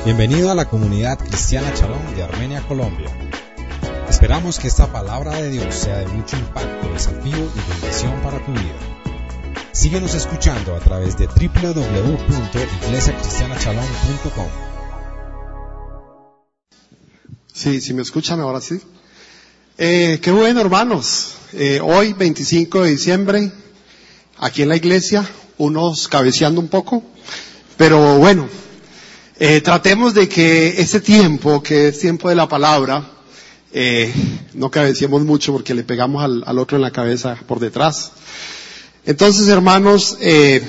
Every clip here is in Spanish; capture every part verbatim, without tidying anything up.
Bienvenido a la comunidad cristiana Shalom de Armenia, Colombia. Esperamos que esta palabra de Dios sea de mucho impacto, desafío y bendición para tu vida. Síguenos escuchando a través de doble u doble u doble u punto iglesia cristiana shalom punto com. Sí, si me escuchan ahora sí. Eh, qué bueno, hermanos. Eh, hoy, veinticinco de diciembre, aquí en la iglesia, unos cabeceando un poco, pero bueno. Eh, tratemos de que este tiempo, que es tiempo de la palabra, eh, no cabeceemos mucho porque le pegamos al, al otro en la cabeza por detrás. Entonces, hermanos, eh,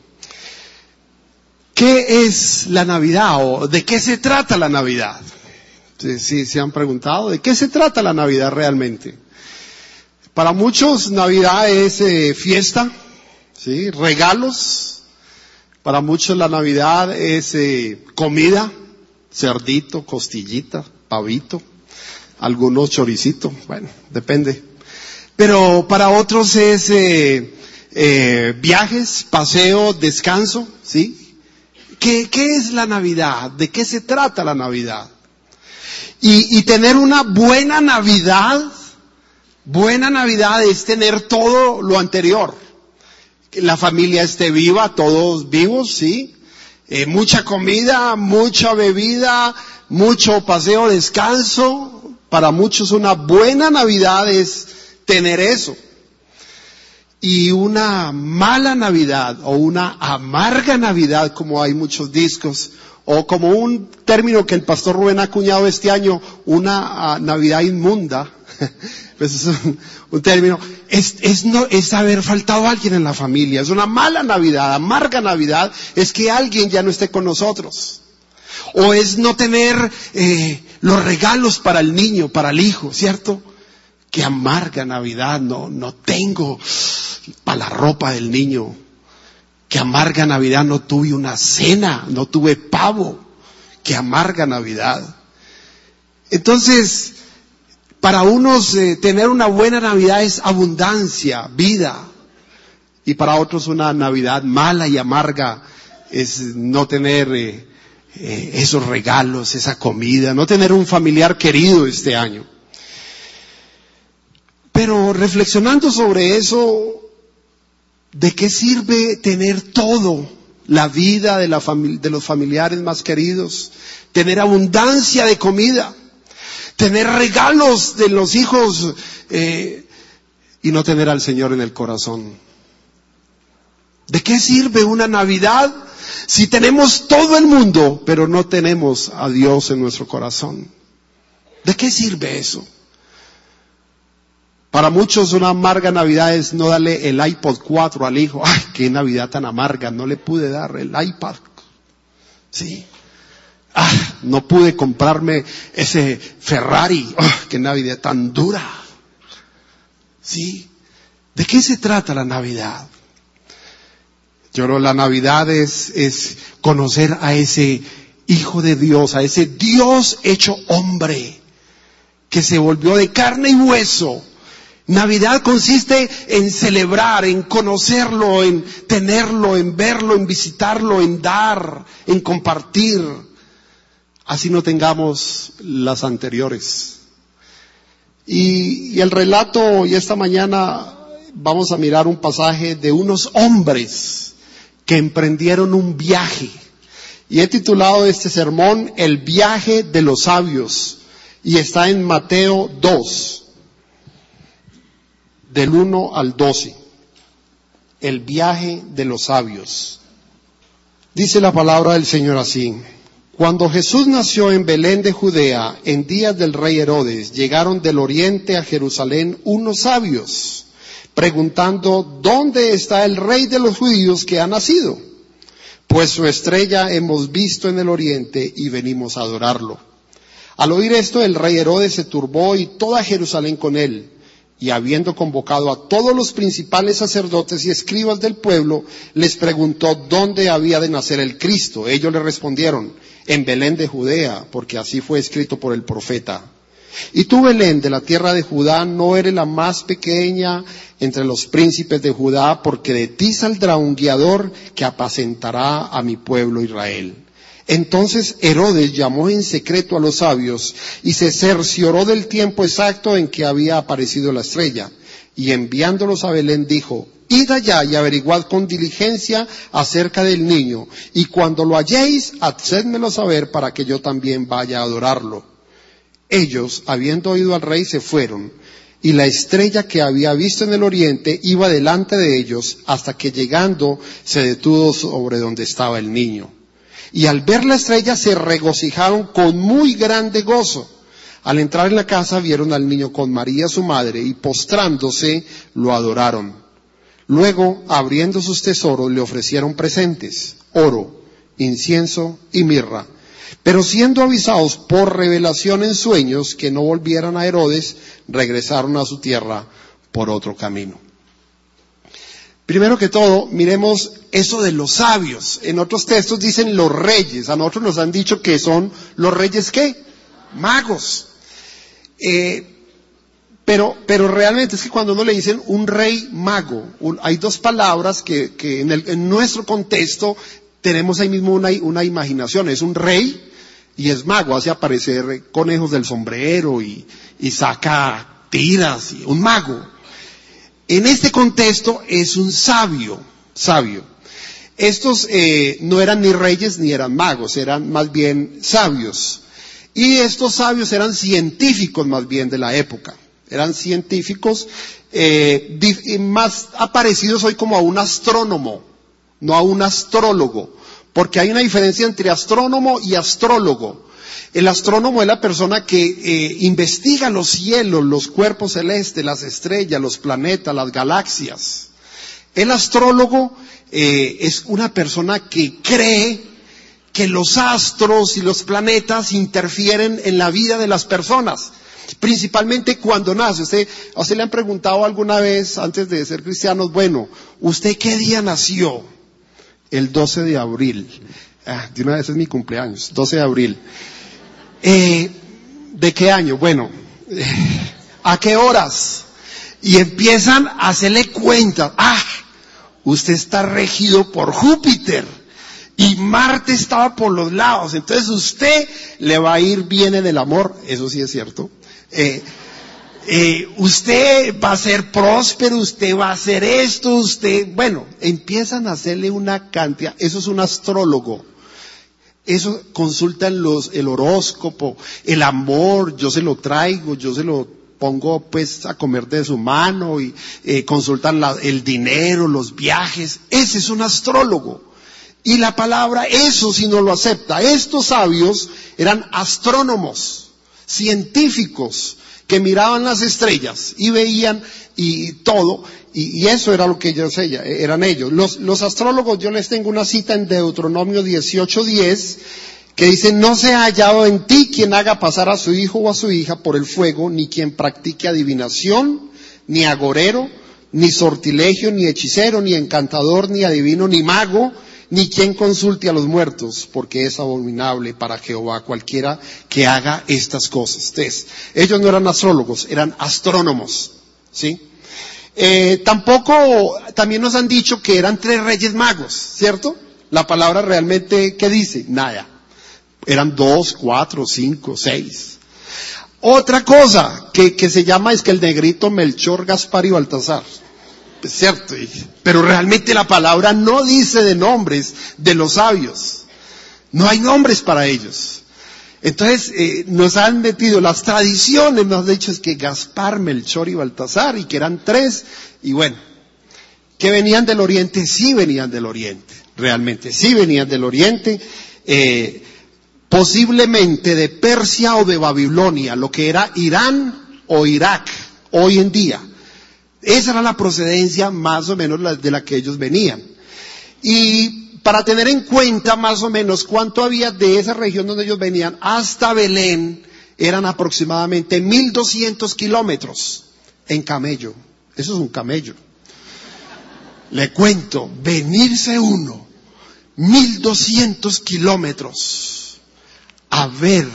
¿qué es la Navidad o de qué se trata la Navidad? Sí, sí, se han preguntado, ¿de qué se trata la Navidad realmente? Para muchos, Navidad es eh, fiesta, ¿sí? Regalos. Para muchos la Navidad es eh, comida, cerdito, costillita, pavito, algunos choricito, bueno, depende. Pero para otros es eh, eh, viajes, paseo, descanso, ¿sí? ¿Qué, ¿Qué es la Navidad? ¿De qué se trata la Navidad? Y, y tener una buena Navidad, buena Navidad es tener todo lo anterior. Que la familia esté viva, todos vivos, ¿sí? Eh, mucha comida, mucha bebida, mucho paseo, descanso. Para muchos una buena Navidad es tener eso. Y una mala Navidad o una amarga Navidad, como hay muchos discos, o como un término que el pastor Rubén ha acuñado este año, una uh, Navidad inmunda, pues es un, un término, es, es, no, es haber faltado a alguien en la familia, es una mala Navidad, amarga Navidad, es que alguien ya no esté con nosotros. O es no tener eh, los regalos para el niño, para el hijo, ¿cierto? Qué amarga Navidad, no, no tengo para la ropa del niño. Qué amarga Navidad, no tuve una cena, no tuve pavo. Qué amarga Navidad. Entonces, para unos eh, tener una buena Navidad es abundancia, vida. Y para otros una Navidad mala y amarga es no tener eh, eh, esos regalos, esa comida, no tener un familiar querido este año. Pero reflexionando sobre eso, ¿de qué sirve tener todo? La vida de, la fami- de los familiares más queridos, tener abundancia de comida, tener regalos de los hijos eh, y no tener al Señor en el corazón. ¿De qué sirve una Navidad si tenemos todo el mundo, pero no tenemos a Dios en nuestro corazón? ¿De qué sirve eso? Para muchos una amarga Navidad es no darle el iPod cuatro al hijo. ¡Ay, qué Navidad tan amarga! No le pude dar el iPad. Sí. ¡Ah, no pude comprarme ese Ferrari! ¡Oh, qué Navidad tan dura! Sí. ¿De qué se trata la Navidad? Yo creo que la Navidad es, es conocer a ese Hijo de Dios, a ese Dios hecho hombre, que se volvió de carne y hueso. Navidad consiste en celebrar, en conocerlo, en tenerlo, en verlo, en visitarlo, en dar, en compartir. Así no tengamos las anteriores. Y, y el relato, y esta mañana vamos a mirar un pasaje de unos hombres que emprendieron un viaje. Y he titulado este sermón, El viaje de los sabios. Y está en Mateo dos. Del uno al doce, el viaje de los sabios. Dice la palabra del Señor así: Cuando Jesús nació en Belén de Judea, en días del rey Herodes, llegaron del oriente a Jerusalén unos sabios, preguntando, ¿dónde está el rey de los judíos que ha nacido? Pues su estrella hemos visto en el oriente y venimos a adorarlo. Al oír esto, el rey Herodes se turbó y toda Jerusalén con él. Y habiendo convocado a todos los principales sacerdotes y escribas del pueblo, les preguntó dónde había de nacer el Cristo. Ellos le respondieron, en Belén de Judea, porque así fue escrito por el profeta. Y tú, Belén, de la tierra de Judá, no eres la más pequeña entre los príncipes de Judá, porque de ti saldrá un guiador que apacentará a mi pueblo Israel. Entonces Herodes llamó en secreto a los sabios y se cercioró del tiempo exacto en que había aparecido la estrella. Y enviándolos a Belén dijo: id allá y averiguad con diligencia acerca del niño, y cuando lo halléis, hacédmelo saber para que yo también vaya a adorarlo. Ellos, habiendo oído al rey, se fueron, y la estrella que había visto en el oriente iba delante de ellos, hasta que llegando se detuvo sobre donde estaba el niño. Y al ver la estrella se regocijaron con muy grande gozo. Al entrar en la casa vieron al niño con María su madre, y postrándose lo adoraron. Luego, abriendo sus tesoros, le ofrecieron presentes: oro, incienso y mirra. Pero siendo avisados por revelación en sueños que no volvieran a Herodes, regresaron a su tierra por otro camino. Primero que todo, miremos eso de los sabios. En otros textos dicen los reyes. A nosotros nos han dicho que son los reyes, ¿qué? Magos. Eh, pero, pero realmente es que cuando uno le dicen un rey mago, un, hay dos palabras que, que en, el, en nuestro contexto tenemos ahí mismo una, una imaginación. Es un rey y es mago, hace aparecer conejos del sombrero y, y saca tiras, y un mago. En este contexto es un sabio, sabio. Estos eh, no eran ni reyes ni eran magos, eran más bien sabios. Y estos sabios eran científicos más bien de la época. Eran científicos eh, más parecidos hoy como a un astrónomo, no a un astrólogo. Porque hay una diferencia entre astrónomo y astrólogo. El astrónomo es la persona que eh, investiga los cielos, los cuerpos celestes, las estrellas, los planetas, las galaxias. El astrólogo eh, es una persona que cree que los astros y los planetas interfieren en la vida de las personas, principalmente cuando nace. Usted, ¿a usted le han preguntado alguna vez antes de ser cristianos, bueno, ¿usted qué día nació? El doce de abril. Ah, de una vez es mi cumpleaños, doce de abril. Eh, ¿De qué año? Bueno, eh, ¿a qué horas? Y empiezan a hacerle cuentas. Ah, usted está regido por Júpiter y Marte estaba por los lados. Entonces usted le va a ir bien en el amor. Eso sí es cierto. Eh, eh, usted va a ser próspero, usted va a hacer esto, usted... Bueno, empiezan a hacerle una cantidad. Eso es un astrólogo. Eso consultan los, el horóscopo, el amor, yo se lo traigo, yo se lo pongo pues a comer de su mano, y eh, consultan la, el dinero, los viajes. Ese es un astrólogo. Y la palabra eso si no lo acepta. Estos sabios eran astrónomos, científicos, que miraban las estrellas y veían y todo, y, y eso era lo que ellos eran ellos. Los, los astrólogos, yo les tengo una cita en Deuteronomio dieciocho diez, que dice: no se ha hallado en ti quien haga pasar a su hijo o a su hija por el fuego, ni quien practique adivinación, ni agorero, ni sortilegio, ni hechicero, ni encantador, ni adivino, ni mago, ni quien consulte a los muertos, porque es abominable para Jehová cualquiera que haga estas cosas. Entonces, ellos no eran astrólogos, eran astrónomos, ¿sí? Eh, tampoco, también nos han dicho que eran tres reyes magos, ¿cierto? La palabra realmente, ¿qué dice? Nada. Eran dos, cuatro, cinco, seis. Otra cosa que, que se llama es que el negrito Melchor, Gaspar y Baltasar. Es cierto, pero realmente la palabra no dice de nombres de los sabios. No hay nombres para ellos. Entonces eh, nos han metido, las tradiciones nos han dicho es que Gaspar, Melchor y Baltasar, y que eran tres, y bueno, que venían del oriente, sí venían del oriente, realmente, sí venían del oriente, eh, posiblemente de Persia o de Babilonia, lo que era Irán o Irak, hoy en día. Esa era la procedencia más o menos de la que ellos venían. Y para tener en cuenta más o menos cuánto había de esa región donde ellos venían hasta Belén, eran aproximadamente mil doscientos kilómetros en camello. Eso es un camello. Le cuento, venirse uno, mil doscientos kilómetros, a ver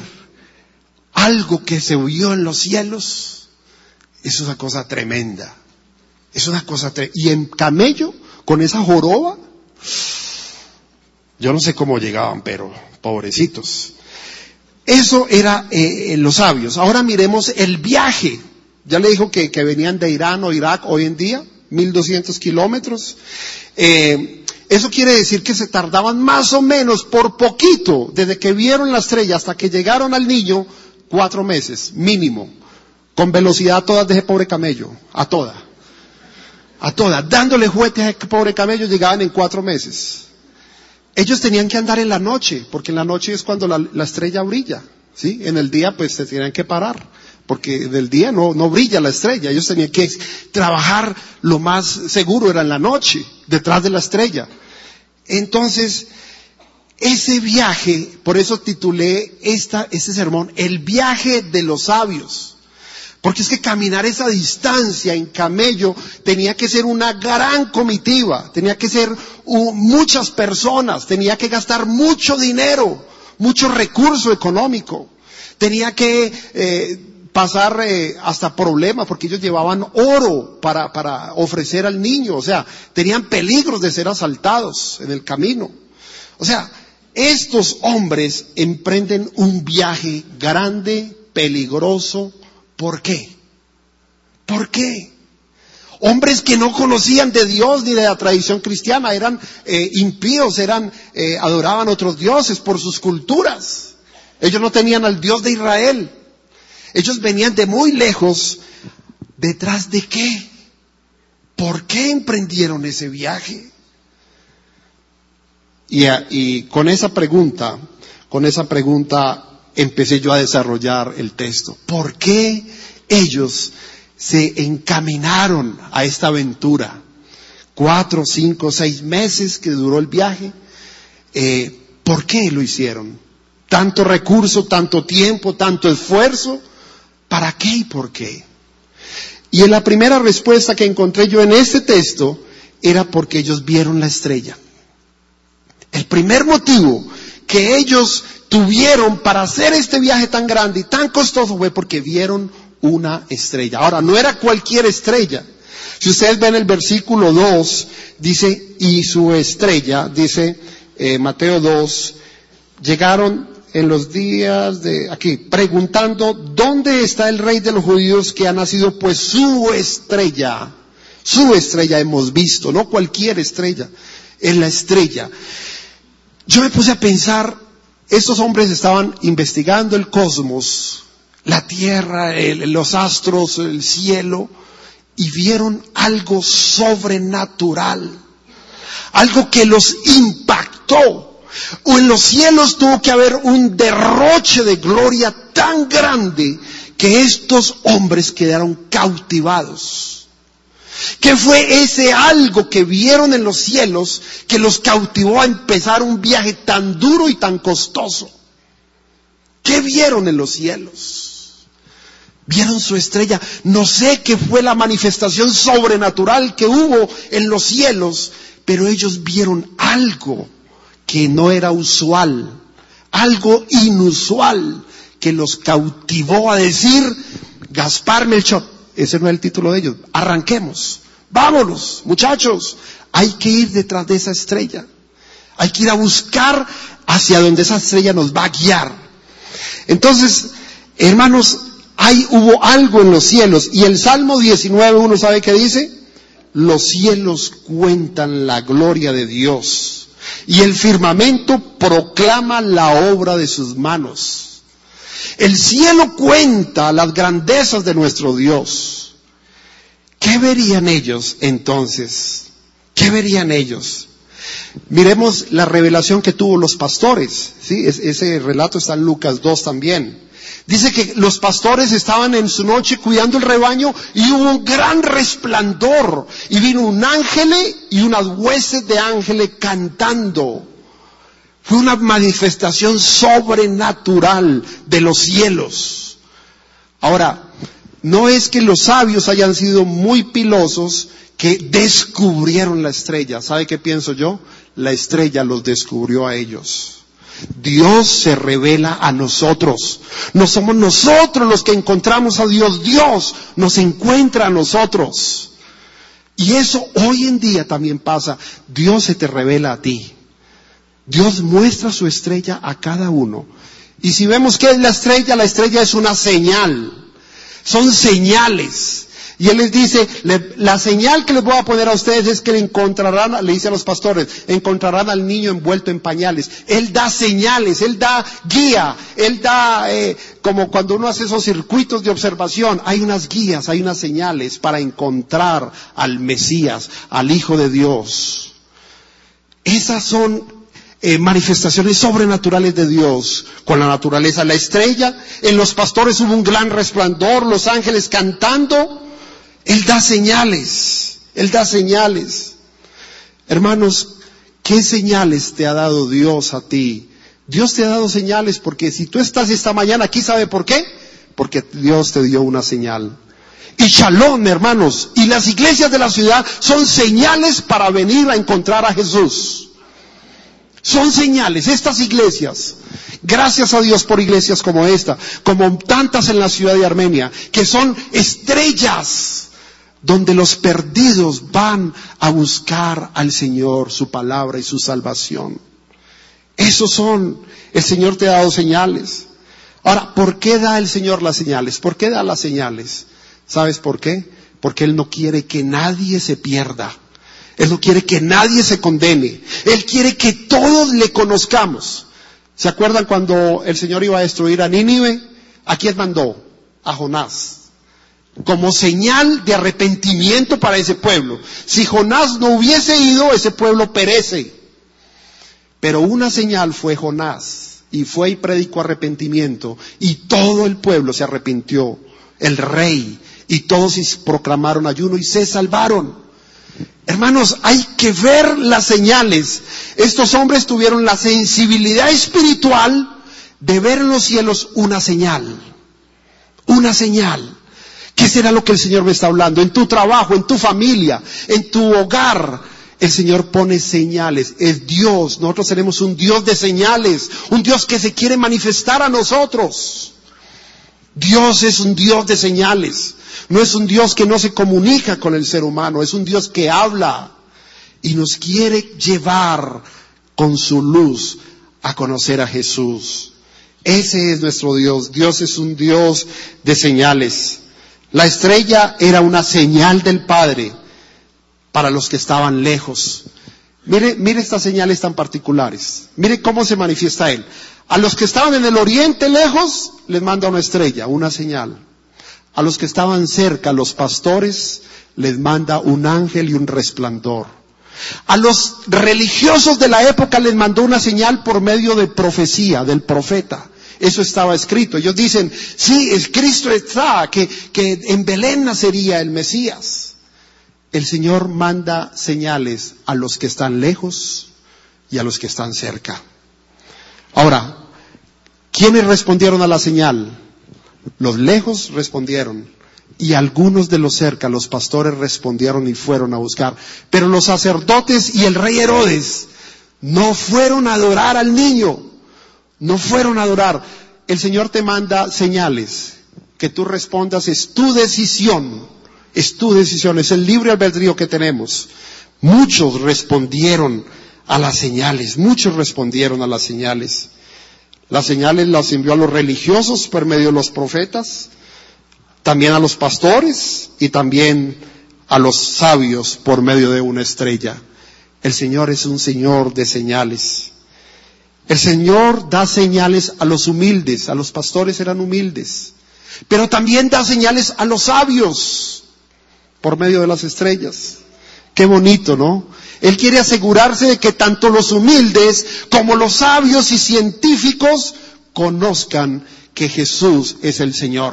algo que se vio en los cielos, es una cosa tremenda. Es una cosa tremenda. Y en camello, con esa joroba, yo no sé cómo llegaban, pero, Pobrecitos. Eso era eh, los sabios. Ahora miremos el viaje. Ya le dijo que, que venían de Irán o Irak hoy en día, mil doscientos kilómetros. Eh, eso quiere decir que se tardaban más o menos por poquito, desde que vieron la estrella hasta que llegaron al niño, cuatro meses, mínimo. Con velocidad a todas de ese pobre camello, a todas. A todas, dándole juguetes a ese pobre camello, llegaban en cuatro meses. Ellos tenían que andar en la noche, porque en la noche es cuando la, la estrella brilla, ¿sí? En el día pues se tenían que parar, porque del día no, no brilla la estrella. Ellos tenían que trabajar, lo más seguro era en la noche, detrás de la estrella. Entonces, ese viaje, por eso titulé esta, este sermón, el viaje de los sabios. Porque es que caminar esa distancia en camello tenía que ser una gran comitiva, tenía que ser uh, muchas personas, tenía que gastar mucho dinero, mucho recurso económico, tenía que eh, pasar eh, hasta problemas, porque ellos llevaban oro para, para ofrecer al niño, o sea, tenían peligros de ser asaltados en el camino. O sea, estos hombres emprenden un viaje grande, peligroso. ¿Por qué? ¿Por qué? Hombres que no conocían de Dios ni de la tradición cristiana, eran eh, impíos, eran, eh, adoraban otros dioses por sus culturas. Ellos no tenían al Dios de Israel. Ellos venían de muy lejos. ¿Detrás de qué? ¿Por qué emprendieron ese viaje? Y, y con esa pregunta, con esa pregunta empecé yo a desarrollar el texto. ¿Por qué ellos se encaminaron a esta aventura? Cuatro, cinco, seis meses que duró el viaje. Eh, ¿Por qué lo hicieron? Tanto recurso, tanto tiempo, tanto esfuerzo. ¿Para qué y por qué? Y en la primera respuesta que encontré yo en este texto era porque ellos vieron la estrella. El primer motivo que ellos tuvieron para hacer este viaje tan grande y tan costoso fue porque vieron una estrella. Ahora, no era cualquier estrella. Si ustedes ven el versículo dos, dice, y su estrella, dice eh, Mateo dos, llegaron en los días de, aquí, preguntando, ¿dónde está el rey de los judíos que ha nacido? Pues su estrella, su estrella hemos visto, no cualquier estrella, es la estrella. Yo me puse a pensar, estos hombres estaban investigando el cosmos, la tierra, el, los astros, el cielo, y vieron algo sobrenatural, algo que los impactó. O en los cielos tuvo que haber un derroche de gloria tan grande que estos hombres quedaron cautivados. ¿Qué fue ese algo que vieron en los cielos que los cautivó a empezar un viaje tan duro y tan costoso? ¿Qué vieron en los cielos? Vieron su estrella. No sé qué fue la manifestación sobrenatural que hubo en los cielos, pero ellos vieron algo que no era usual, algo inusual que los cautivó a decir, Gaspar, Melchor, ese no es el título de ellos, arranquemos, vámonos, muchachos, hay que ir detrás de esa estrella, hay que ir a buscar hacia donde esa estrella nos va a guiar. Entonces, hermanos, ahí hubo algo en los cielos, y el Salmo diecinueve uno, ¿sabe qué dice? Los cielos cuentan la gloria de Dios, y el firmamento proclama la obra de sus manos. El cielo cuenta las grandezas de nuestro Dios. ¿Qué verían ellos entonces? ¿Qué verían ellos? Miremos la revelación que tuvo los pastores, ¿sí? Ese relato está en Lucas dos también. Dice que los pastores estaban en su noche cuidando el rebaño y hubo un gran resplandor. Y vino un ángel y unas huestes de ángeles cantando. Fue una manifestación sobrenatural de los cielos. Ahora, no es que los sabios hayan sido muy pilosos que descubrieron la estrella. ¿Sabe qué pienso yo? La estrella los descubrió a ellos. Dios se revela a nosotros. No somos nosotros los que encontramos a Dios. Dios nos encuentra a nosotros. Y eso hoy en día también pasa. Dios se te revela a ti. Dios muestra su estrella a cada uno. Y si vemos qué es la estrella, la estrella es una señal. Son señales. Y Él les dice, le, la señal que les voy a poner a ustedes es que le encontrarán, le dice a los pastores, encontrarán al niño envuelto en pañales. Él da señales, Él da guía, Él da, eh, como cuando uno hace esos circuitos de observación, hay unas guías, hay unas señales para encontrar al Mesías, al Hijo de Dios. Esas son Eh, manifestaciones sobrenaturales de Dios con la naturaleza. La estrella, en los pastores hubo un gran resplandor, los ángeles cantando. Él da señales, Él da señales. Hermanos, ¿qué señales te ha dado Dios a ti? Dios te ha dado señales porque si tú estás esta mañana aquí, ¿sabe por qué? Porque Dios te dio una señal. Y Shalom, hermanos, y las iglesias de la ciudad son señales para venir a encontrar a Jesús. Son señales, estas iglesias, gracias a Dios por iglesias como esta, como tantas en la ciudad de Armenia, que son estrellas donde los perdidos van a buscar al Señor, su palabra y su salvación. Esos son, el Señor te ha dado señales. Ahora, ¿por qué da el Señor las señales? ¿Por qué da las señales? ¿Sabes por qué? Porque Él no quiere que nadie se pierda. Él no quiere que nadie se condene. Él quiere que todos le conozcamos. ¿Se acuerdan cuando el Señor iba a destruir a Nínive? ¿A quién mandó? A Jonás. Como señal de arrepentimiento para ese pueblo. Si Jonás no hubiese ido, ese pueblo perece. Pero una señal fue Jonás. Y fue y predicó arrepentimiento. Y todo el pueblo se arrepintió. El rey. Y todos proclamaron ayuno y se salvaron. Hermanos, hay que ver las señales. Estos hombres tuvieron la sensibilidad espiritual de ver en los cielos una señal. Una señal. ¿Qué será lo que el Señor me está hablando? En tu trabajo, en tu familia, en tu hogar. El Señor pone señales. Es Dios. Nosotros tenemos un Dios de señales. Un Dios que se quiere manifestar a nosotros. Dios es un Dios de señales. No es un Dios que no se comunica con el ser humano, es un Dios que habla y nos quiere llevar con su luz a conocer a Jesús. Ese es nuestro Dios. Dios es un Dios de señales. La estrella era una señal del Padre para los que estaban lejos. Mire, mire estas señales tan particulares. Mire cómo se manifiesta Él. A los que estaban en el oriente lejos, les manda una estrella, una señal. A los que estaban cerca, los pastores, les manda un ángel y un resplandor. A los religiosos de la época les mandó una señal por medio de profecía, del profeta. Eso estaba escrito. Ellos dicen, sí, es Cristo está, que, que en Belén nacería el Mesías. El Señor manda señales a los que están lejos y a los que están cerca. Ahora, ¿quiénes respondieron a la señal? Los lejos respondieron y algunos de los cerca, los pastores respondieron y fueron a buscar. Pero los sacerdotes y el rey Herodes no fueron a adorar al niño, no fueron a adorar. El Señor te manda señales, que tú respondas, es tu decisión, es tu decisión, es el libre albedrío que tenemos. Muchos respondieron a las señales, muchos respondieron a las señales. Las señales las envió a los religiosos por medio de los profetas, también a los pastores y también a los sabios por medio de una estrella. El Señor es un Señor de señales. El Señor da señales a los humildes, a los pastores eran humildes, pero también da señales a los sabios por medio de las estrellas. Qué bonito, ¿no? Él quiere asegurarse de que tanto los humildes como los sabios y científicos conozcan que Jesús es el Señor.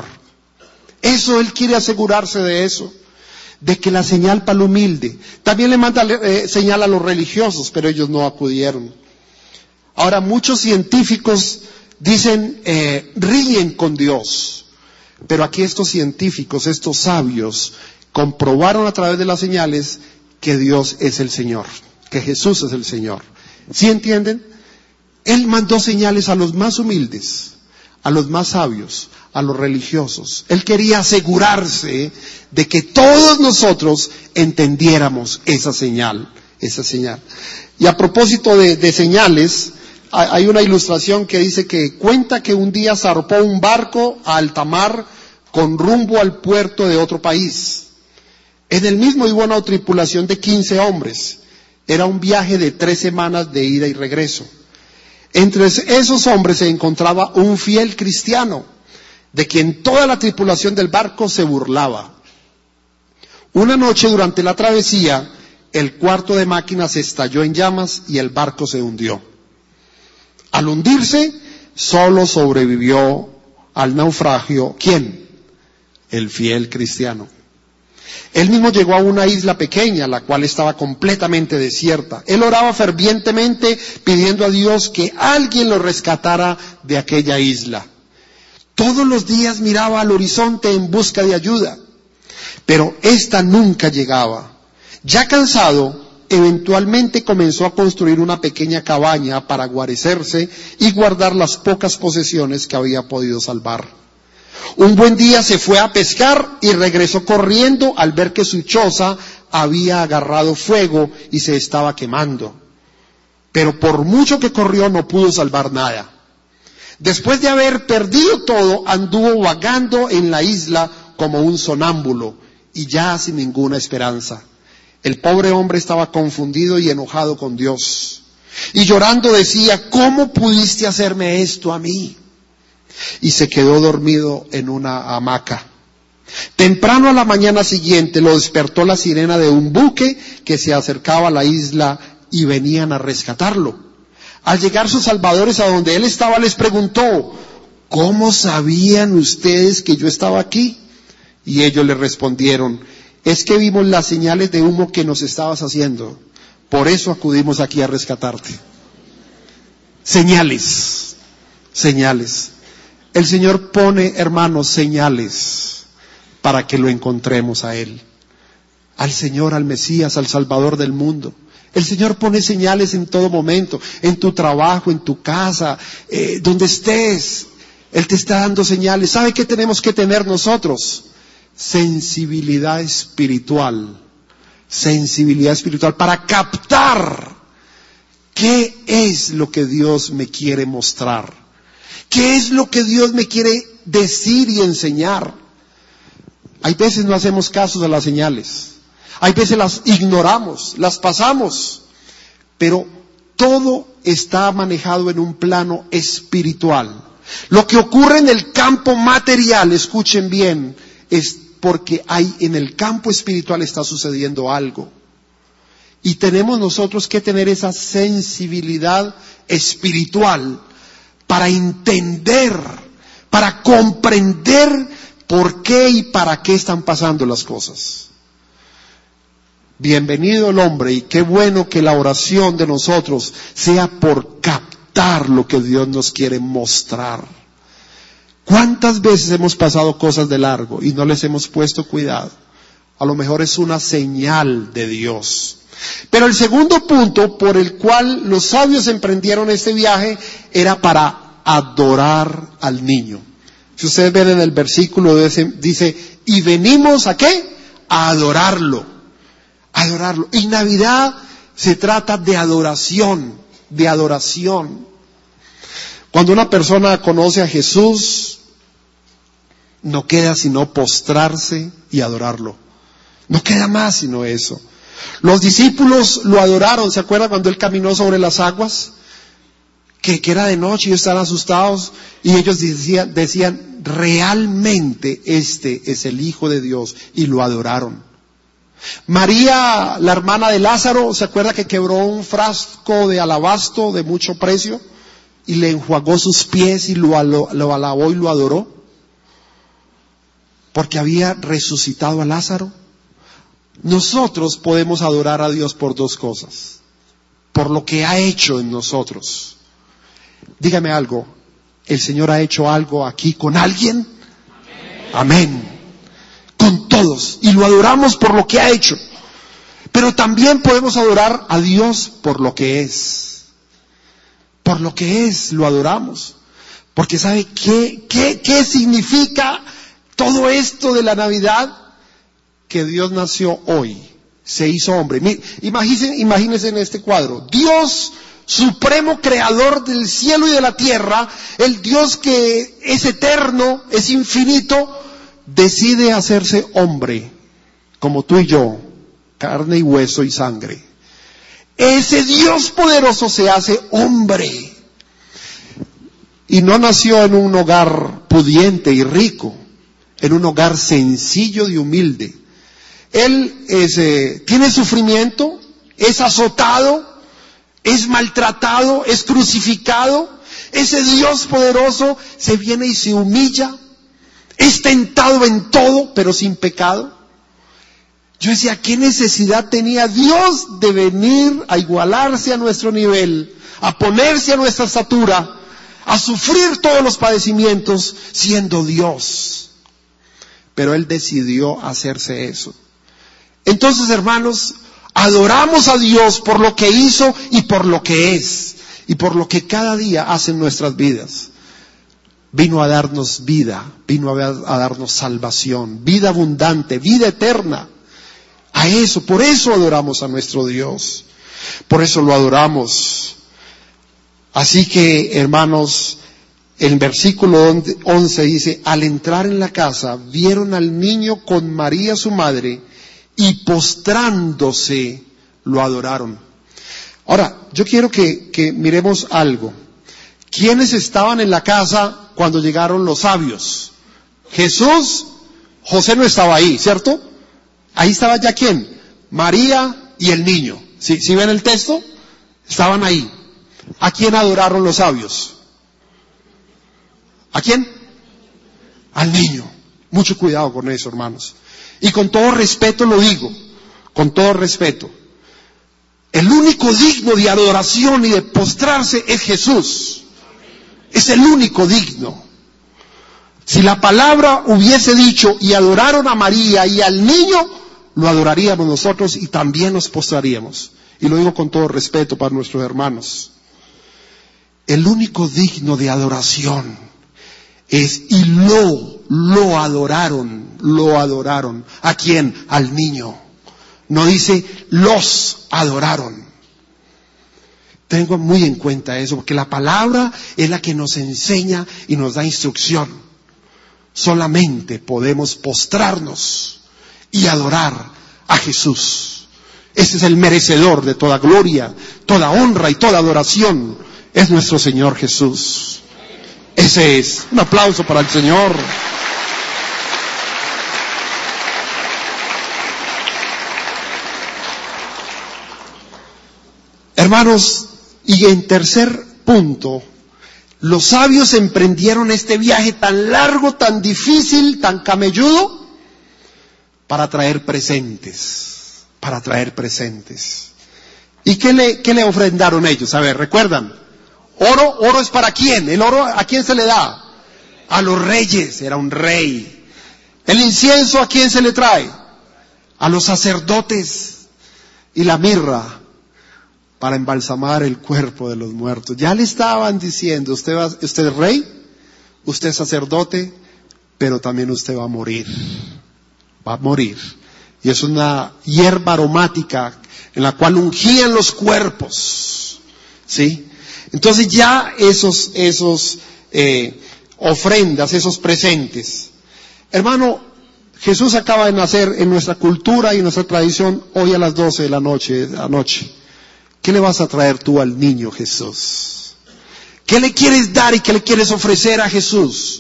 Eso Él quiere asegurarse de eso, de que la señal para el humilde. También le manda eh, señal a los religiosos, pero ellos no acudieron. Ahora muchos científicos dicen, eh, ríen con Dios, pero aquí estos científicos, estos sabios, comprobaron a través de las señales que Dios es el Señor, que Jesús es el Señor. ¿Sí entienden? Él mandó señales a los más humildes, a los más sabios, a los religiosos. Él quería asegurarse de que todos nosotros entendiéramos esa señal. esa señal. Y a propósito de, de señales, hay una ilustración que dice que cuenta que un día zarpó un barco a alta mar con rumbo al puerto de otro país. En el mismo iba una tripulación de quince hombres. Era un viaje de tres semanas de ida y regreso. Entre esos hombres se encontraba un fiel cristiano, de quien toda la tripulación del barco se burlaba. Una noche durante la travesía, el cuarto de máquinas se estalló en llamas y el barco se hundió. Al hundirse, solo sobrevivió al naufragio, ¿quién? El fiel cristiano. Él mismo llegó a una isla pequeña, la cual estaba completamente desierta. Él oraba fervientemente pidiendo a Dios que alguien lo rescatara de aquella isla. Todos los días miraba al horizonte en busca de ayuda, pero esta nunca llegaba. Ya cansado, eventualmente comenzó a construir una pequeña cabaña para guarecerse y guardar las pocas posesiones que había podido salvar. Un buen día se fue a pescar y regresó corriendo al ver que su choza había agarrado fuego y se estaba quemando. Pero por mucho que corrió no pudo salvar nada. Después de haber perdido todo, anduvo vagando en la isla como un sonámbulo y ya sin ninguna esperanza. El pobre hombre estaba confundido y enojado con Dios. Y llorando decía, ¿cómo pudiste hacerme esto a mí? Y se quedó dormido en una hamaca. Temprano a la mañana siguiente lo despertó la sirena de un buque que se acercaba a la isla y venían a rescatarlo. Al llegar sus salvadores a donde él estaba les preguntó, ¿cómo sabían ustedes que yo estaba aquí? Y ellos le respondieron, es que vimos las señales de humo que nos estabas haciendo, por eso acudimos aquí a rescatarte. Señales, señales. El Señor pone, hermanos, señales para que lo encontremos a Él, al Señor, al Mesías, al Salvador del mundo. El Señor pone señales en todo momento, en tu trabajo, en tu casa, eh, donde estés. Él te está dando señales. ¿Sabe qué tenemos que tener nosotros? Sensibilidad espiritual, sensibilidad espiritual para captar qué es lo que Dios me quiere mostrar, qué es lo que Dios me quiere decir y enseñar. Hay veces no hacemos caso de las señales, hay veces las ignoramos, las pasamos, pero todo está manejado en un plano espiritual. Lo que ocurre en el campo material, escuchen bien, es porque hay en el campo espiritual está sucediendo algo. Y tenemos nosotros que tener esa sensibilidad espiritual para entender, para comprender por qué y para qué están pasando las cosas. Bienvenido el hombre, y qué bueno que la oración de nosotros sea por captar lo que Dios nos quiere mostrar. ¿Cuántas veces hemos pasado cosas de largo y no les hemos puesto cuidado? A lo mejor es una señal de Dios. Pero el segundo punto por el cual los sabios emprendieron este viaje era para adorar al niño. Si ustedes ven en el versículo dice, y venimos ¿a qué? A adorarlo. Adorarlo. Y Navidad se trata de adoración, de adoración. Cuando una persona conoce a Jesús, no queda sino postrarse y adorarlo. No queda más sino eso. Los discípulos lo adoraron. ¿Se acuerdan cuando Él caminó sobre las aguas? Que, que era de noche y ellos estaban asustados. Y ellos decían, decían, realmente este es el Hijo de Dios. Y lo adoraron. María, la hermana de Lázaro, ¿se acuerda que quebró un frasco de alabastro de mucho precio? Y le enjuagó sus pies y lo, lo, lo alabó y lo adoró. Porque había resucitado a Lázaro. Nosotros podemos adorar a Dios por dos cosas. Por lo que ha hecho en nosotros. Dígame algo. ¿El Señor ha hecho algo aquí con alguien? Amén. Amén. Con todos. Y lo adoramos por lo que ha hecho. Pero también podemos adorar a Dios por lo que es. Por lo que es, lo adoramos. Porque ¿sabe qué, qué, qué significa todo esto de la Navidad? Que Dios nació hoy se hizo hombre. Imagínense, imagínense en este cuadro. Dios, supremo creador del cielo y de la tierra, el Dios que es eterno, es infinito, decide hacerse hombre, como tú y yo, carne y hueso y sangre. Ese Dios poderoso se hace hombre. Y no nació en un hogar pudiente y rico, en un hogar sencillo y humilde. Él es, eh, tiene sufrimiento, es azotado, es maltratado, es crucificado. Ese Dios poderoso se viene y se humilla, es tentado en todo, pero sin pecado. Yo decía, ¿qué necesidad tenía Dios de venir a igualarse a nuestro nivel, a ponerse a nuestra estatura, a sufrir todos los padecimientos siendo Dios? Pero Él decidió hacerse eso. Entonces, hermanos, adoramos a Dios por lo que hizo y por lo que es, y por lo que cada día hace en nuestras vidas. Vino a darnos vida, vino a, a darnos salvación, vida abundante, vida eterna. A eso, por eso adoramos a nuestro Dios. Por eso lo adoramos. Así que, hermanos, el versículo once dice, al entrar en la casa, vieron al niño con María su madre, y postrándose, lo adoraron. Ahora, yo quiero que, que miremos algo. ¿Quiénes estaban en la casa cuando llegaron los sabios? Jesús, José no estaba ahí, ¿cierto? Ahí estaba ya ¿quién? María y el niño. ¿Sí, ¿sí ven el texto? Estaban ahí. ¿A quién adoraron los sabios? ¿A quién? Al niño. Mucho cuidado con eso, hermanos. Y con todo respeto lo digo, con todo respeto. El único digno de adoración y de postrarse es Jesús. Es el único digno. Si la palabra hubiese dicho, y adoraron a María y al niño, lo adoraríamos nosotros y también nos postraríamos. Y lo digo con todo respeto para nuestros hermanos. El único digno de adoración es, y lo, lo adoraron, lo adoraron. ¿A quién? Al niño. No dice, los adoraron. Tengo muy en cuenta eso, porque la palabra es la que nos enseña y nos da instrucción. Solamente podemos postrarnos y adorar a Jesús. Ese es el merecedor de toda gloria, toda honra y toda adoración. Es nuestro Señor Jesús. Ese es. Un aplauso para el Señor. Hermanos, y en tercer punto, los sabios emprendieron este viaje tan largo, tan difícil, tan camelludo, para traer presentes, para traer presentes. ¿Y qué le, qué le ofrendaron ellos? A ver, ¿recuerdan? Oro, oro es para quién, el oro ¿a quién se le da? A los reyes, era un rey. El incienso ¿a quién se le trae? A los sacerdotes. Y la mirra, para embalsamar el cuerpo de los muertos. Ya le estaban diciendo, usted va, usted es rey, usted es sacerdote, pero también usted va a morir. Va a morir. Y es una hierba aromática en la cual ungían los cuerpos. ¿Sí? Entonces ya esos, esos eh, ofrendas, esos presentes. Hermano, Jesús acaba de nacer en nuestra cultura y en nuestra tradición hoy a las doce de la noche, anoche. ¿Qué le vas a traer tú al niño Jesús? ¿Qué le quieres dar y qué le quieres ofrecer a Jesús?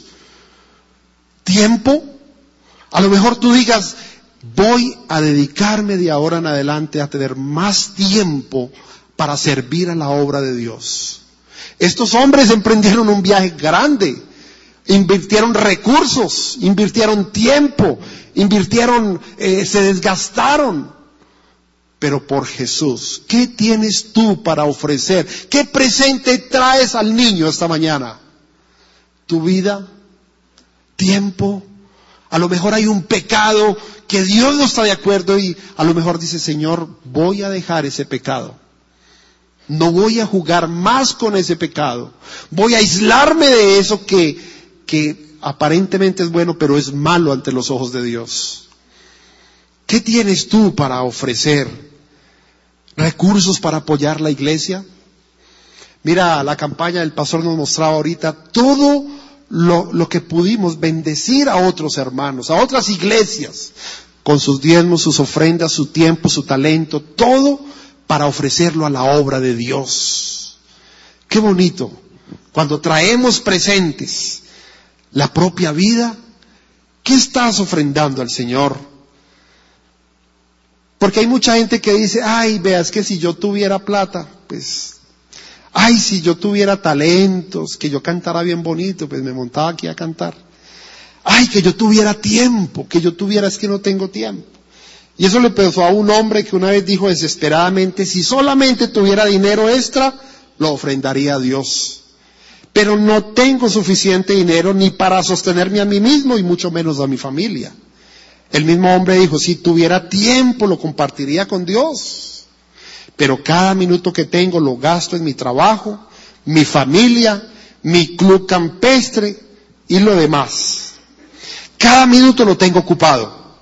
¿Tiempo? A lo mejor tú digas, voy a dedicarme de ahora en adelante a tener más tiempo para servir a la obra de Dios. Estos hombres emprendieron un viaje grande, invirtieron recursos, invirtieron tiempo, invirtieron, eh, se desgastaron. Pero por Jesús, ¿qué tienes tú para ofrecer? ¿Qué presente traes al niño esta mañana? ¿Tu vida? ¿Tiempo? A lo mejor hay un pecado que Dios no está de acuerdo y a lo mejor dice, Señor, voy a dejar ese pecado. No voy a jugar más con ese pecado. Voy a aislarme de eso que, que aparentemente es bueno, pero es malo ante los ojos de Dios. ¿Qué tienes tú para ofrecer? ¿Recursos para apoyar la iglesia? Mira, la campaña del pastor nos mostraba ahorita todo lo, lo que pudimos bendecir a otros hermanos, a otras iglesias, con sus diezmos, sus ofrendas, su tiempo, su talento, todo para ofrecerlo a la obra de Dios. Qué bonito, cuando traemos presentes la propia vida. ¿Qué estás ofrendando al Señor? Porque hay mucha gente que dice, ay, veas que si yo tuviera plata, pues, ay, si yo tuviera talentos, que yo cantara bien bonito, pues me montaba aquí a cantar. Ay, que yo tuviera tiempo, que yo tuviera, es que no tengo tiempo. Y eso le pasó a un hombre que una vez dijo desesperadamente, si solamente tuviera dinero extra, lo ofrendaría a Dios. Pero no tengo suficiente dinero ni para sostenerme a mí mismo y mucho menos a mi familia. El mismo hombre dijo, si tuviera tiempo lo compartiría con Dios. Pero cada minuto que tengo lo gasto en mi trabajo, mi familia, mi club campestre y lo demás. Cada minuto lo tengo ocupado.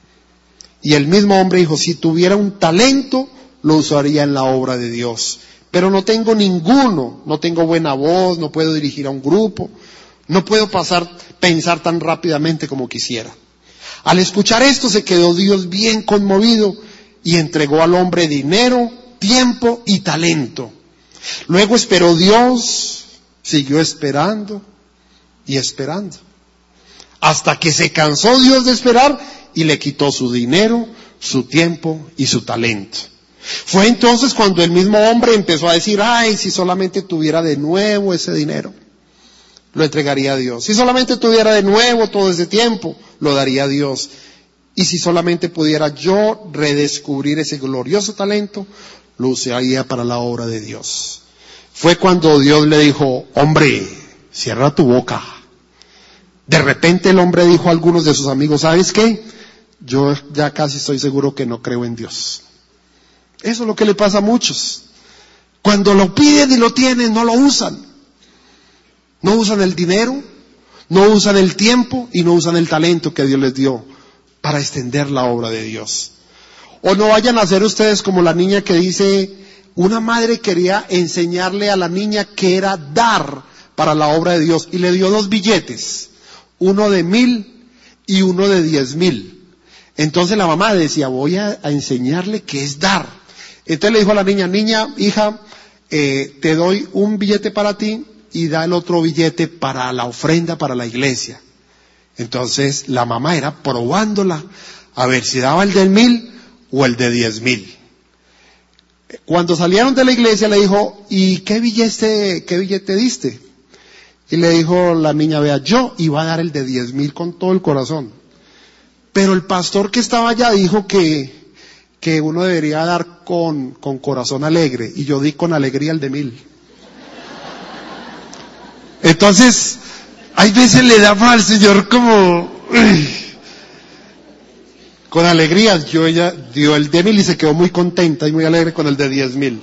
Y el mismo hombre dijo, si tuviera un talento, lo usaría en la obra de Dios. Pero no tengo ninguno, no tengo buena voz, no puedo dirigir a un grupo, no puedo pasar, pensar tan rápidamente como quisiera. Al escuchar esto se quedó Dios bien conmovido y entregó al hombre dinero, tiempo y talento. Luego esperó Dios, siguió esperando y esperando. Hasta que se cansó Dios de esperar y le quitó su dinero, su tiempo y su talento. Fue entonces cuando el mismo hombre empezó a decir, ay, si solamente tuviera de nuevo ese dinero, lo entregaría a Dios. Si solamente tuviera de nuevo todo ese tiempo, lo daría a Dios. Y si solamente pudiera yo redescubrir ese glorioso talento, lo usaría para la obra de Dios. Fue cuando Dios le dijo, hombre, cierra tu boca. De repente el hombre dijo a algunos de sus amigos, ¿sabes qué? Yo ya casi estoy seguro que no creo en Dios. Eso es lo que le pasa a muchos. Cuando lo piden y lo tienen, no lo usan. No usan el dinero, no usan el tiempo y no usan el talento que Dios les dio para extender la obra de Dios. O no vayan a ser ustedes como la niña que dice, una madre quería enseñarle a la niña que era dar para la obra de Dios y le dio dos billetes, uno de mil y uno de diez mil. Entonces la mamá decía, voy a, a enseñarle qué es dar. Entonces le dijo a la niña, niña, hija, eh, te doy un billete para ti y da el otro billete para la ofrenda para la iglesia. Entonces la mamá era probándola a ver si daba el del mil o el de diez mil. Cuando salieron de la iglesia le dijo, ¿y qué billete, qué billete diste? Y le dijo la niña, vea, yo iba a dar el de diez mil con todo el corazón. Pero el pastor que estaba allá dijo que que uno debería dar con, con corazón alegre, y yo di con alegría el de mil. Entonces, hay veces le damos al Señor como, uy, con alegría. Yo ella dio el de mil y se quedó muy contenta y muy alegre con el de diez mil.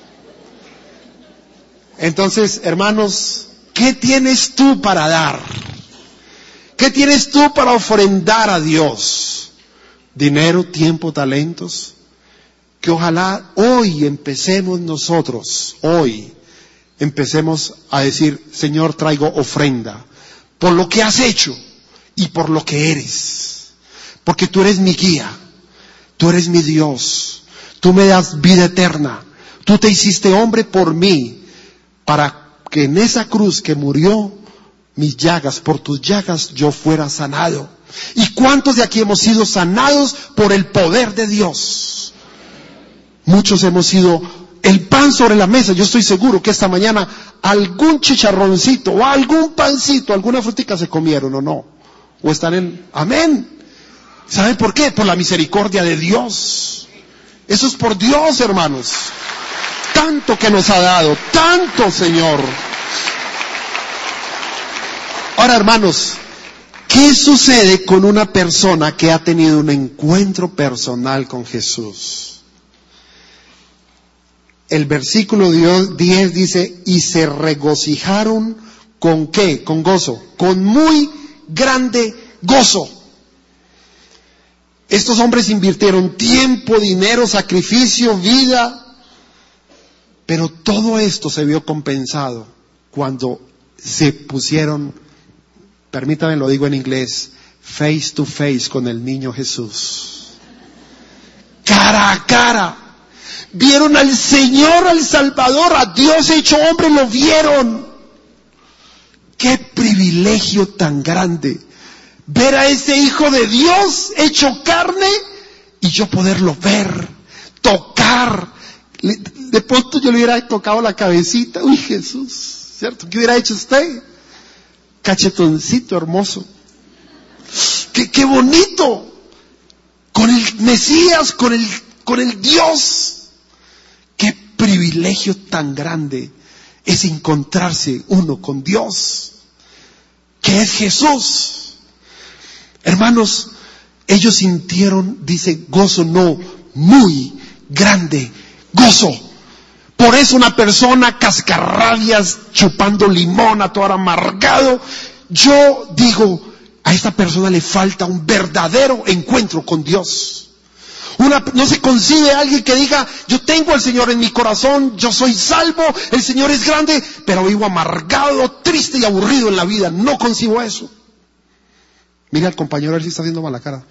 Entonces, hermanos, ¿qué tienes tú para dar? ¿Qué tienes tú para ofrendar a Dios? Dinero, tiempo, talentos. Que ojalá hoy empecemos nosotros, hoy empecemos a decir, Señor, traigo ofrenda por lo que has hecho y por lo que eres. Porque tú eres mi guía, tú eres mi Dios, tú me das vida eterna, tú te hiciste hombre por mí, para que en esa cruz que murió, mis llagas, por tus llagas yo fuera sanado. ¿Y cuántos de aquí hemos sido sanados por el poder de Dios? Muchos hemos sido el pan sobre la mesa. Yo estoy seguro que esta mañana algún chicharroncito o algún pancito, alguna frutica se comieron o no. O están en, amén. ¿Saben por qué? Por la misericordia de Dios. Eso es por Dios, hermanos. Tanto que nos ha dado, tanto, Señor. Ahora, hermanos, ¿qué sucede con una persona que ha tenido un encuentro personal con Jesús? El versículo diez dice, y se regocijaron ¿con qué? Con gozo, con muy grande gozo. Estos hombres invirtieron tiempo, dinero, sacrificio, vida, pero todo esto se vio compensado cuando se pusieron, permítame lo digo en inglés, face to face con el niño Jesús. Cara a cara. Vieron al Señor, al Salvador, a Dios hecho hombre, lo vieron. Qué privilegio tan grande. Ver a ese Hijo de Dios hecho carne y yo poderlo ver, tocar. De pronto yo le hubiera tocado la cabecita. Uy, Jesús, ¿cierto? ¿Qué hubiera hecho usted? Cachetoncito hermoso. ¡Qué, qué bonito! Con el Mesías, con el, con el Dios. ¡Qué privilegio tan grande es encontrarse uno con Dios, que es Jesús! Hermanos, ellos sintieron, dice, gozo, no, muy grande gozo. Por eso una persona cascarrabias, chupando limón, a todo amargado, yo digo, a esta persona le falta un verdadero encuentro con Dios. Una, no se concibe alguien que diga, yo tengo al Señor en mi corazón, yo soy salvo, el Señor es grande, pero vivo amargado, triste y aburrido en la vida. No concibo eso. Mira al compañero a ver si está haciendo mala cara.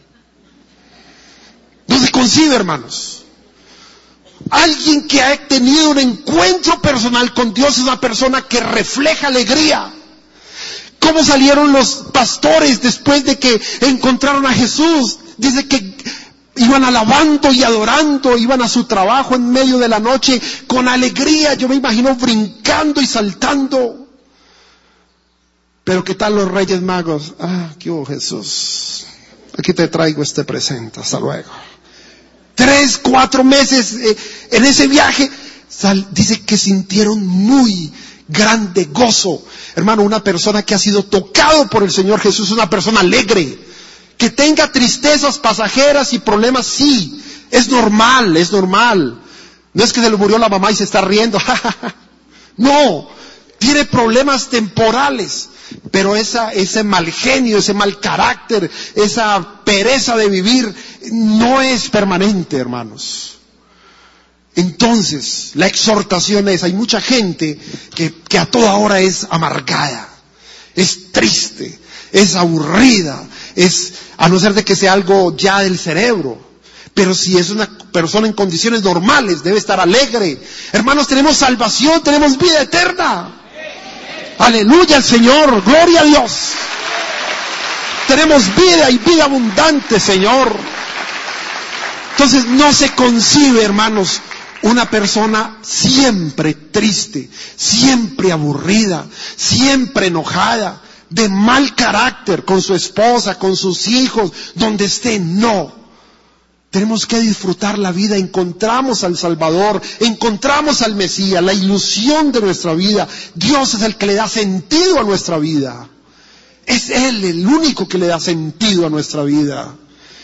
No se concibe, hermanos. Alguien que ha tenido un encuentro personal con Dios es una persona que refleja alegría. ¿Cómo salieron los pastores después de que encontraron a Jesús? Dice que iban alabando y adorando, iban a su trabajo en medio de la noche con alegría. Yo me imagino brincando y saltando. Pero ¿qué tal los Reyes Magos? Ah, ¿qué hubo, Jesús? Aquí te traigo este presente, hasta luego. Tres, cuatro meses eh, en ese viaje, sal, dice que sintieron muy grande gozo. Hermano, una persona que ha sido tocado por el Señor Jesús, una persona alegre, que tenga tristezas pasajeras y problemas, sí, es normal, es normal. No es que se le murió la mamá y se está riendo. No, tiene problemas temporales. Pero esa, ese mal genio, ese mal carácter, esa pereza de vivir, no es permanente, hermanos. Entonces, la exhortación es, hay mucha gente que, que a toda hora es amargada, es triste, es aburrida, es, a no ser de que sea algo ya del cerebro. Pero si es una persona en condiciones normales, debe estar alegre. Hermanos, tenemos salvación, tenemos vida eterna. Aleluya al Señor, gloria a Dios. Tenemos vida y vida abundante, Señor. Entonces no se concibe, hermanos, una persona siempre triste, siempre aburrida, siempre enojada, de mal carácter con su esposa, con sus hijos, donde esté. No. Tenemos que disfrutar la vida, encontramos al Salvador, encontramos al Mesías, la ilusión de nuestra vida. Dios es el que le da sentido a nuestra vida. Es Él el único que le da sentido a nuestra vida.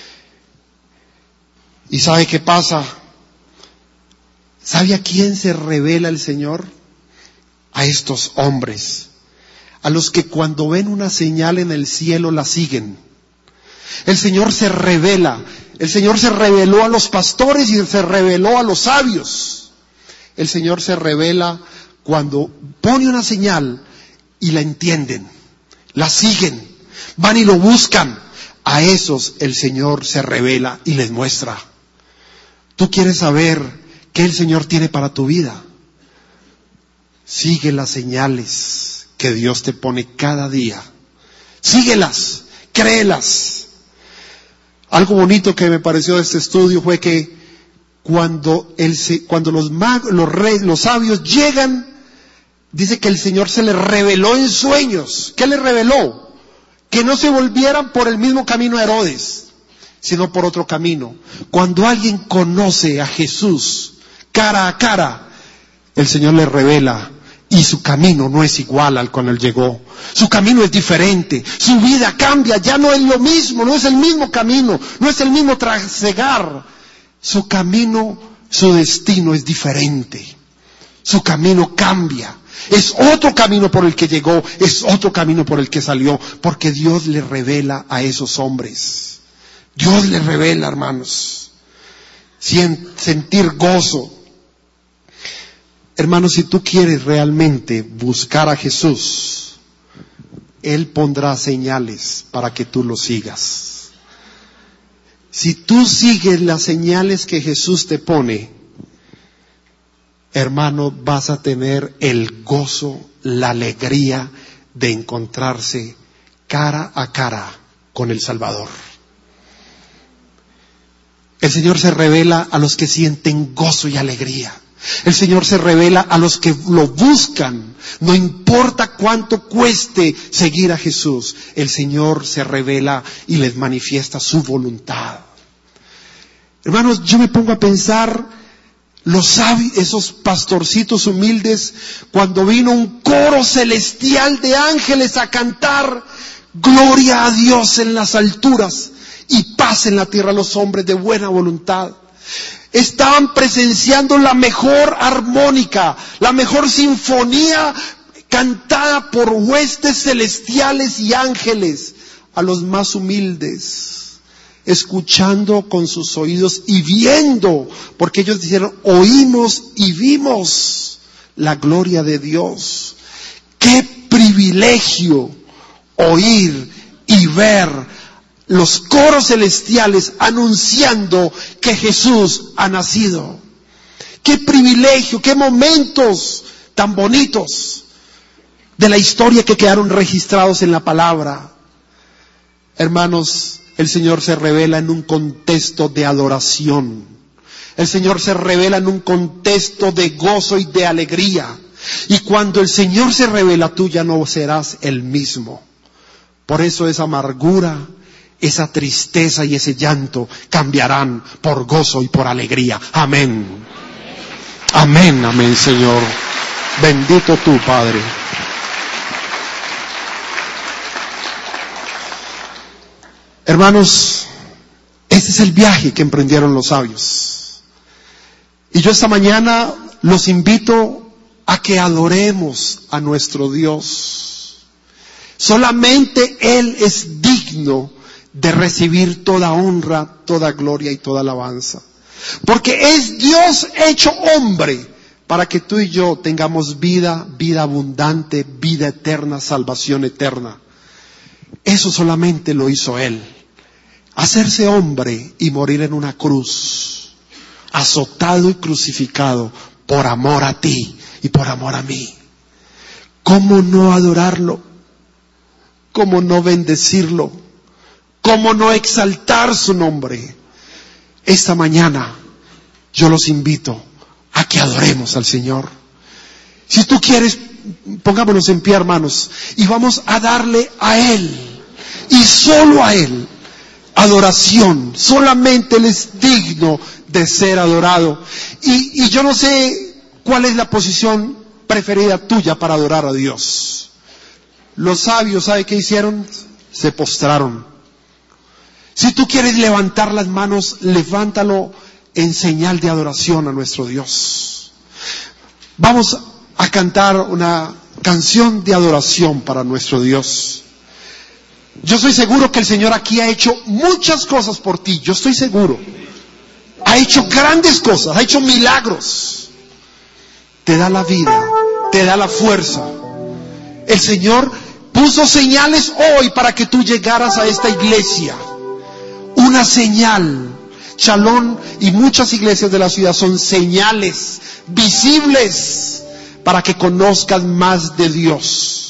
¿Y sabe qué pasa? ¿Sabe a quién se revela el Señor? A estos hombres, a los que cuando ven una señal en el cielo la siguen. El Señor se revela. El Señor se reveló a los pastores y se reveló a los sabios. El Señor se revela cuando pone una señal y la entienden, la siguen, van y lo buscan. A esos el Señor se revela y les muestra. ¿Tú quieres saber qué el Señor tiene para tu vida? Sigue las señales que Dios te pone cada día. Síguelas, créelas. Algo bonito que me pareció de este estudio fue que cuando, el, cuando los, magos, los reyes, los sabios llegan, dice que el Señor se les reveló en sueños. ¿Qué les reveló? Que no se volvieran por el mismo camino a Herodes, sino por otro camino. Cuando alguien conoce a Jesús cara a cara, el Señor le revela. Y su camino no es igual al con el llegó. Su camino es diferente. Su vida cambia. Ya no es lo mismo. No es el mismo camino. No es el mismo trasegar. Su camino, su destino es diferente. Su camino cambia. Es otro camino por el que llegó. Es otro camino por el que salió. Porque Dios le revela a esos hombres. Dios le revela, hermanos, sentir gozo. Hermanos, si tú quieres realmente buscar a Jesús, Él pondrá señales para que tú lo sigas. Si tú sigues las señales que Jesús te pone, hermano, vas a tener el gozo, la alegría de encontrarse cara a cara con el Salvador. El Señor se revela a los que sienten gozo y alegría. El Señor se revela a los que lo buscan. No importa cuánto cueste seguir a Jesús, el Señor se revela y les manifiesta su voluntad. Hermanos, yo me pongo a pensar, los sabios, esos pastorcitos humildes, cuando vino un coro celestial de ángeles a cantar gloria a Dios en las alturas y paz en la tierra a los hombres de buena voluntad. Estaban presenciando la mejor armónica, la mejor sinfonía cantada por huestes celestiales y ángeles a los más humildes, escuchando con sus oídos y viendo, porque ellos dijeron, oímos y vimos la gloria de Dios. ¡Qué privilegio oír y ver los coros celestiales anunciando que Jesús ha nacido! ¡Qué privilegio! ¡Qué momentos tan bonitos de la historia que quedaron registrados en la palabra! Hermanos, el Señor se revela en un contexto de adoración. El Señor se revela en un contexto de gozo y de alegría. Y cuando el Señor se revela, tú ya no serás el mismo. Por eso esa amargura, esa tristeza y ese llanto cambiarán por gozo y por alegría. Amén. Amén, amén, Señor. Bendito tú, Padre. Hermanos, este es el viaje que emprendieron los sabios. Y yo esta mañana los invito a que adoremos a nuestro Dios. Solamente Él es digno de recibir toda honra, toda gloria y toda alabanza. Porque es Dios hecho hombre para que tú y yo tengamos vida, vida abundante, vida eterna, salvación eterna. Eso solamente lo hizo Él. Hacerse hombre y morir en una cruz, azotado y crucificado por amor a ti y por amor a mí. ¿Cómo no adorarlo? ¿Cómo no bendecirlo? ¿Cómo no exaltar su nombre? Esta mañana yo los invito a que adoremos al Señor. Si tú quieres, pongámonos en pie, hermanos, y vamos a darle a Él, y solo a Él, adoración. Solamente Él es digno de ser adorado. Y, y yo no sé cuál es la posición preferida tuya para adorar a Dios. Los sabios, ¿sabe qué hicieron? Se postraron. Si tú quieres levantar las manos, levántalo en señal de adoración a nuestro Dios. Vamos a cantar una canción de adoración para nuestro Dios. Yo estoy seguro que el Señor aquí ha hecho muchas cosas por ti. Yo estoy seguro. Ha hecho grandes cosas, ha hecho milagros. Te da la vida, te da la fuerza. El Señor puso señales hoy para que tú llegaras a esta iglesia. Una señal. Shalom y muchas iglesias de la ciudad son señales visibles para que conozcas más de Dios.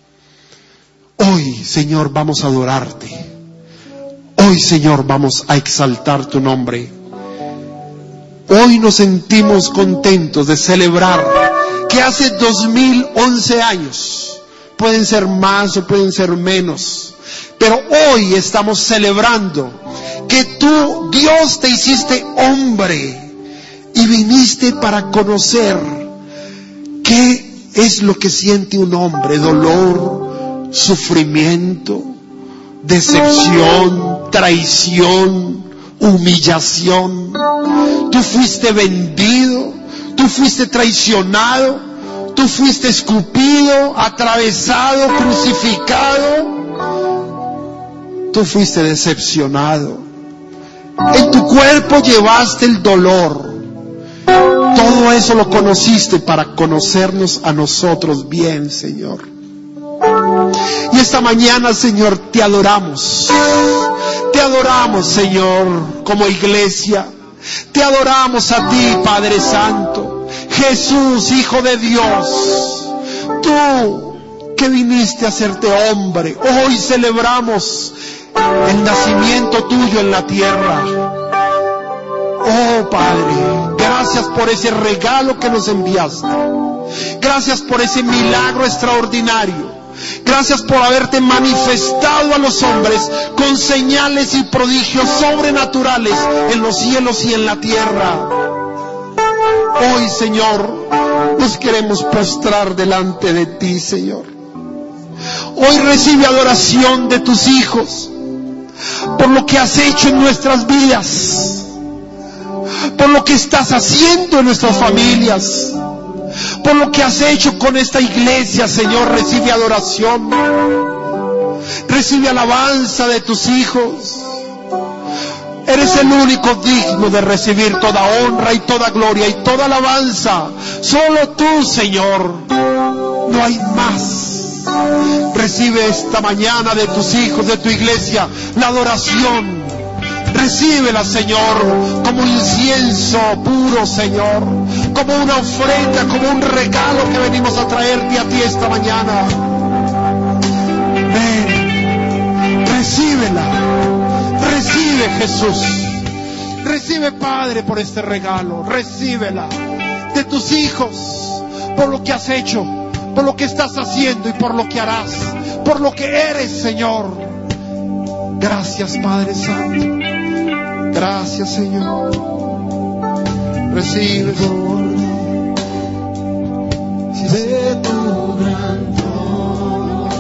Hoy, Señor, vamos a adorarte. Hoy, Señor, vamos a exaltar tu nombre. Hoy nos sentimos contentos de celebrar que hace dos mil once años, pueden ser más o pueden ser menos, pero hoy estamos celebrando que tú, Dios, te hiciste hombre y viniste para conocer qué es lo que siente un hombre: dolor, sufrimiento, decepción, traición, humillación. Tú fuiste vendido, tú fuiste traicionado, tú fuiste escupido, atravesado, crucificado, tú fuiste decepcionado. En tu cuerpo llevaste el dolor. Todo eso lo conociste para conocernos a nosotros bien, Señor. Y esta mañana, Señor, te adoramos. Te adoramos, Señor, como iglesia. Te adoramos a ti, Padre Santo. Jesús, Hijo de Dios. Tú que viniste a hacerte hombre. Hoy celebramos el nacimiento tuyo en la tierra. Oh, Padre, gracias por ese regalo que nos enviaste. Gracias por ese milagro extraordinario. Gracias por haberte manifestado a los hombres con señales y prodigios sobrenaturales en los cielos y en la tierra. Hoy, Señor, nos queremos postrar delante de ti, Señor. Hoy recibe adoración de tus hijos por lo que has hecho en nuestras vidas, por lo que estás haciendo en nuestras familias, por lo que has hecho con esta iglesia, Señor. Recibe adoración, recibe alabanza de tus hijos. Eres el único digno de recibir toda honra y toda gloria y toda alabanza. Solo tú, Señor, no hay más. Recibe esta mañana de tus hijos, de tu iglesia, la adoración. Recíbela, Señor, como incienso puro, Señor, como una ofrenda, como un regalo que venimos a traerte a ti esta mañana. Ven, recíbela, recibe, Jesús, recibe, Padre, por este regalo, recíbela de tus hijos, por lo que has hecho, por lo que estás haciendo y por lo que harás, por lo que eres, Señor. Gracias, Padre Santo. Gracias, Señor. Recibe, Señor. De tu gran trono.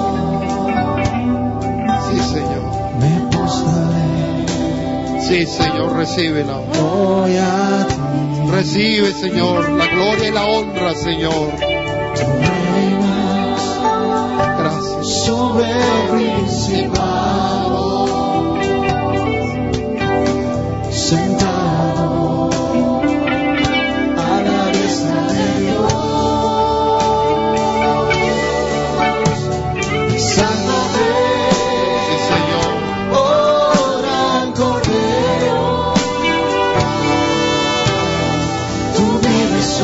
Sí, Señor. Me postraré. Sí, Señor, recíbela. Voy a ti. Recibe, Señor, la gloria y la honra, Señor. Tú reinas Gracias. sobre el principado. Sentado a la diestra de Dios. Sánate, Sí, Señor. oh gran Cordero. Tú vives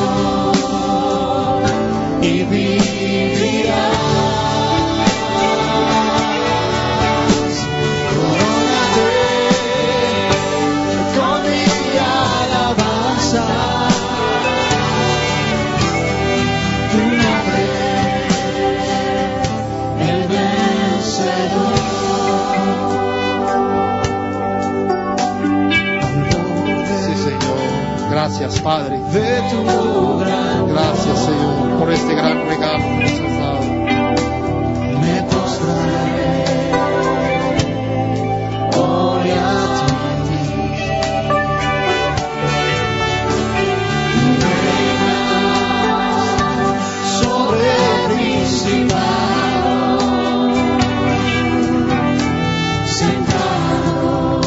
hoy y vivirás. Gracias, Padre. De tu gran Gracias, Señor, por este gran regalo que nos has dado. me postraré hoy a ti. Tú reinas sobre el principado, sentado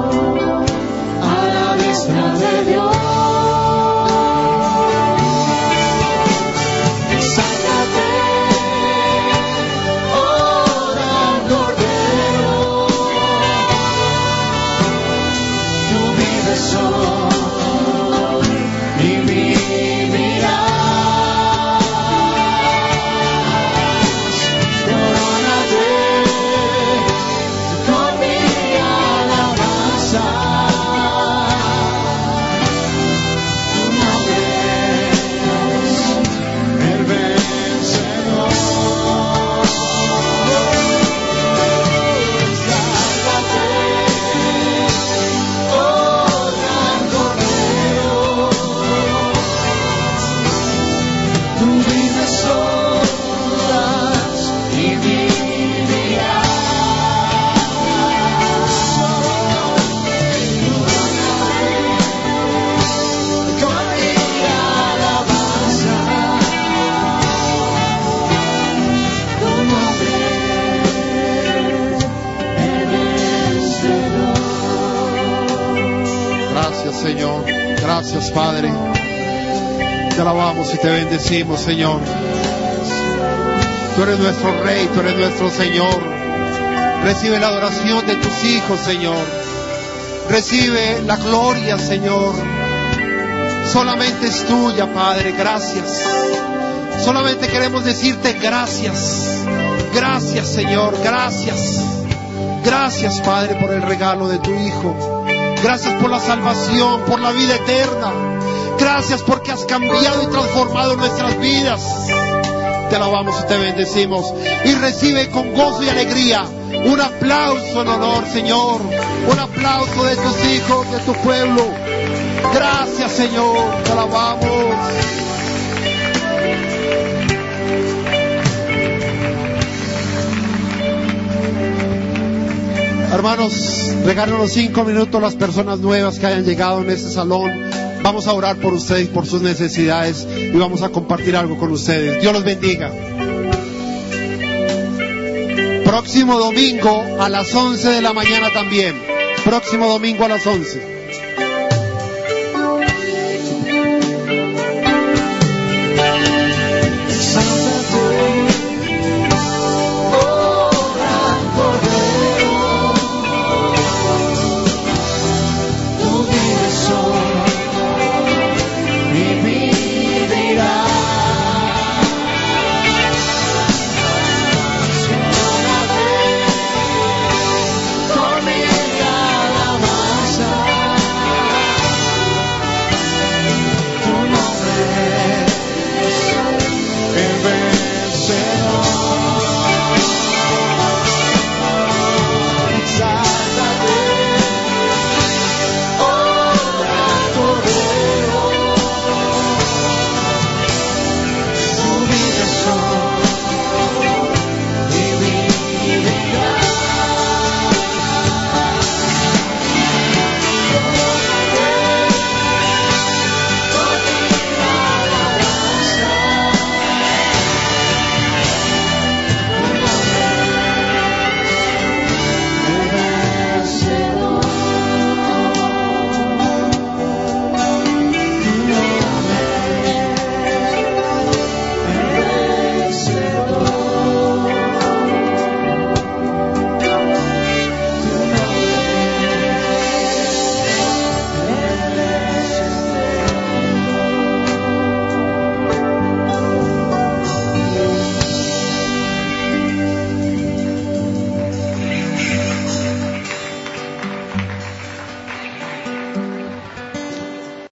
a la diestra de Dios. Sánate, Gracias, Padre. Te alabamos y te bendecimos, Señor. Tú eres nuestro Rey, tú eres nuestro Señor. Recibe la adoración de tus hijos, Señor. Recibe la gloria, Señor. Solamente es tuya, Padre. Gracias. Solamente queremos decirte gracias. Gracias, Señor. Gracias. Gracias, Padre, por el regalo de tu Hijo. Gracias por la salvación, por la vida eterna. Gracias porque has cambiado y transformado nuestras vidas. Te alabamos y te bendecimos. Y recibe con gozo y alegría un aplauso en honor, Señor. Un aplauso de tus hijos, de tu pueblo. Gracias, Señor. Te alabamos. Hermanos, regálenos cinco minutos las personas nuevas que hayan llegado en este salón. Vamos a orar por ustedes y por sus necesidades y vamos a compartir algo con ustedes. Dios los bendiga. Próximo domingo a las once de la mañana también. Próximo domingo a las once.